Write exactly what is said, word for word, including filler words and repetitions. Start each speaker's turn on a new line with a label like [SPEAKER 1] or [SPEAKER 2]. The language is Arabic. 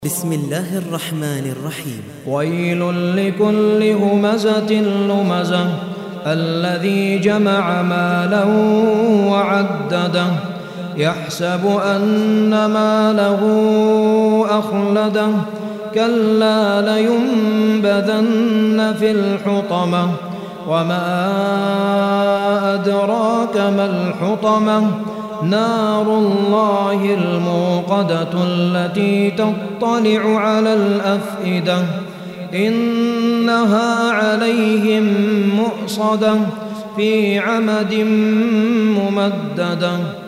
[SPEAKER 1] بسم الله الرحمن الرحيم.
[SPEAKER 2] ويل لكل همزة لمزة الذي جمع مالا وعدده يحسب أن ماله أخلده كلا لينبذن في الحطمة وما أدراك ما الحطمة نار الله الموقدة التي تطلع على الأفئدة إنها عليهم مؤصدة في عمد ممددة.